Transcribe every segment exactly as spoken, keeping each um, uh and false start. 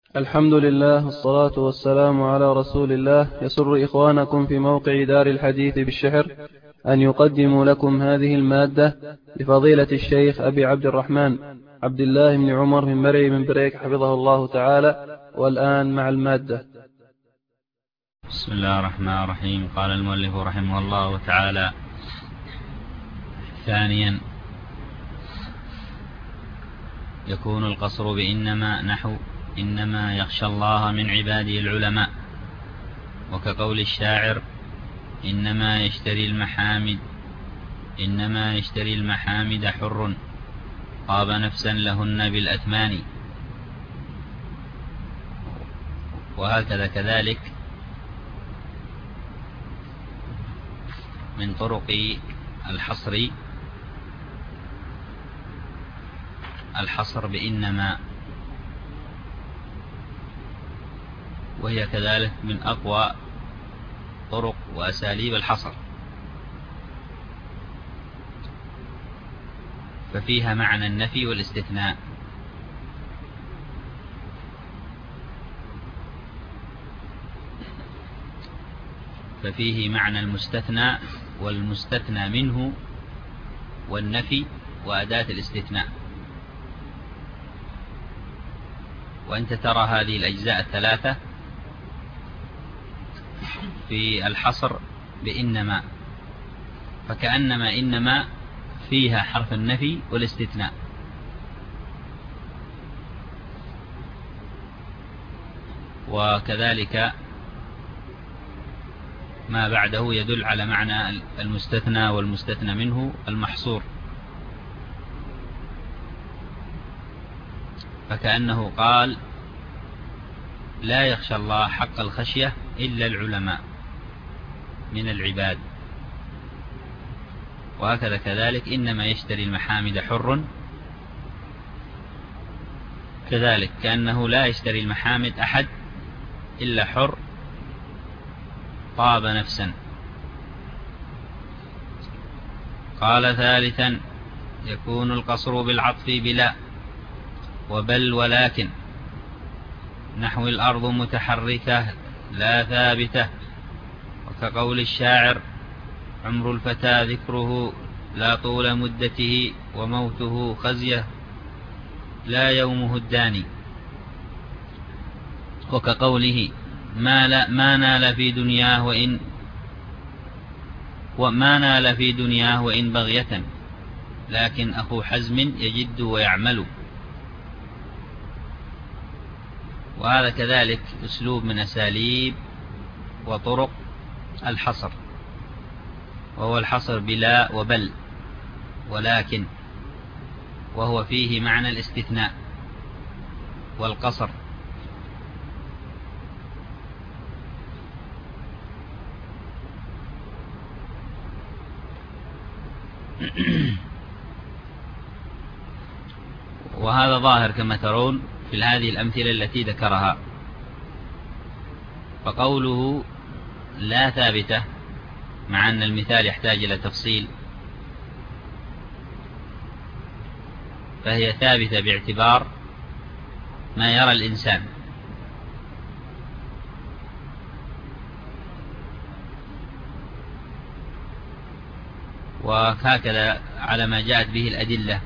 الحمد لله والصلاة والسلام على رسول الله. يسر إخوانكم في موقع دار الحديث بالشحر أن يقدموا لكم هذه المادة لفضيلة الشيخ أبي عبد الرحمن عبد الله بن عمر من مرعي من بريك حفظه الله تعالى. والآن مع المادة. بسم الله الرحمن الرحيم. قال المؤلف رحمه الله تعالى: ثانيا، يكون القصر بإنما نحو إنما يخشى الله من عباده العلماء، وكقول الشاعر: إنما يشتري المحامد إنما يشتري المحامد حر طاب نفسا لهن بالأثمان. وهكذا كذلك من طرق الحصر الحصر بإنما، وهي كذلك من أقوى طرق وأساليب الحصر، ففيها معنى النفي والاستثناء. ففيه معنى المستثنى والمستثنى منه والنفي وأداة الاستثناء. وأنت ترى هذه الأجزاء الثلاثة في الحصر بإنما، فكأنما إنما فيها حرف النفي والاستثناء. وكذلك ما بعده يدل على معنى المستثنى والمستثنى منه المحصور، فكأنه قال: لا يخشى الله حق الخشية إلا العلماء من العباد. وهكذا كذلك إنما يشتري المحامد حر، كذلك كأنه لا يشتري المحامد أحد إلا حر طاب نفسا. قال: ثالثا، يكون القصر بالعطف بلا وبل ولكن، نحو الأرض متحركة لا ثابتة، وكقول الشاعر: عمر الفتى ذكره لا طول مدته، وموته خزيه لا يومه الداني. وكقوله: ما, لا ما نال في دنياه وإن وما نال في دنياه وإن بغية، لكن أخو حزم يجد ويعمل. وهذا كذلك أسلوب من أساليب وطرق الحصر، وهو الحصر بلا وبل ولكن، وهو فيه معنى الاستثناء والقصر. وهذا ظاهر كما ترون في هذه الأمثلة التي ذكرها. فقوله لا ثابتة، مع أن المثال يحتاج إلى تفصيل، فهي ثابتة باعتبار ما يرى الإنسان، وهكذا على ما جاءت به الأدلة.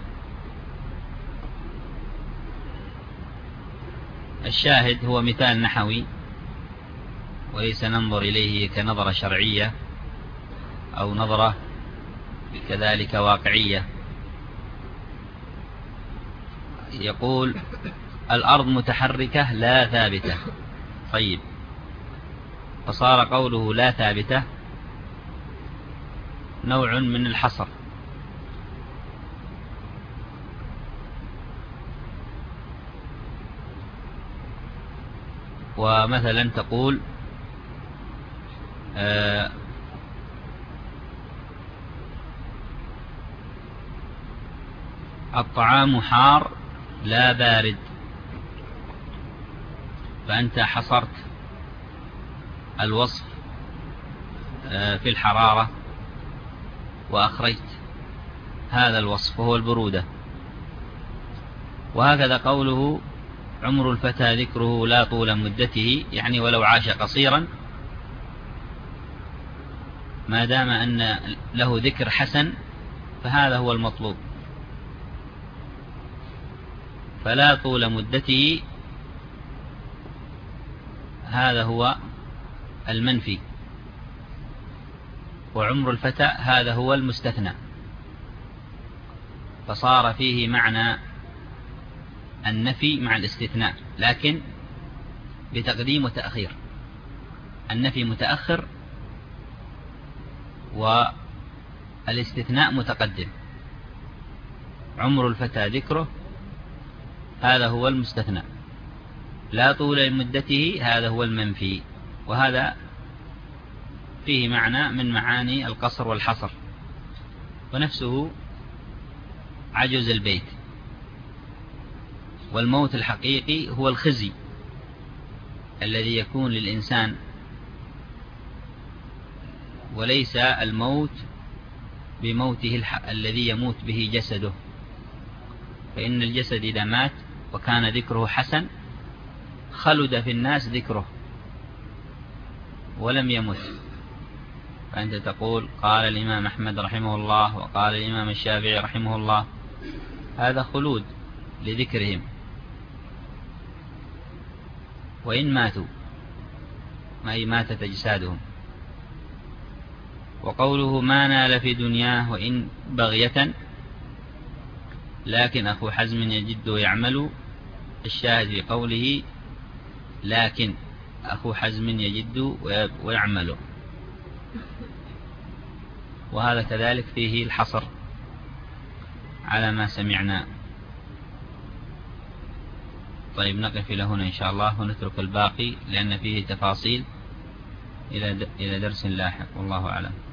الشاهد هو مثال نحوي، وليس ننظر إليه كنظرة شرعية أو نظرة كذلك واقعية. يقول: الأرض متحركة لا ثابتة. طيب، فصار قوله لا ثابتة نوع من الحصر، ومثلا تقول: آه الطعام حار لا بارد، فأنت حصرت الوصف آه في الحرارة، وأخرجت هذا الوصف وهو البرودة. وهكذا قوله عمر الفتى ذكره لا طول مدته، يعني ولو عاش قصيرا ما دام أن له ذكر حسن فهذا هو المطلوب. فلا طول مدته هذا هو المنفي، وعمر الفتى هذا هو المستثنى، فصار فيه معنى النفي مع الاستثناء، لكن بتقديم وتأخير. النفي متأخر والاستثناء متقدم. عمر الفتى ذكره هذا هو المستثنى، لا طول مدته هذا هو المنفي، وهذا فيه معنى من معاني القصر والحصر. ونفسه عجز البيت. والموت الحقيقي هو الخزي الذي يكون للإنسان، وليس الموت بموته الذي يموت به جسده، فإن الجسد إذا مات وكان ذكره حسن خلد في الناس ذكره ولم يمت. فأنت تقول قال الإمام أحمد رحمه الله وقال الإمام الشافعي رحمه الله، هذا خلود لذكرهم وإن ماتوا، ما ماتت أجسادهم. وقوله ما نال في دنياه وإن بغية، لكن أخو حزم يجد ويعمل، الشاهد في قوله لكن أخو حزم يجد ويعمل، وهذا كذلك فيه الحصر على ما سمعنا. طيب نقف إلى هنا إن شاء الله ونترك الباقي لأن فيه تفاصيل إلى درس لاحق، والله أعلم.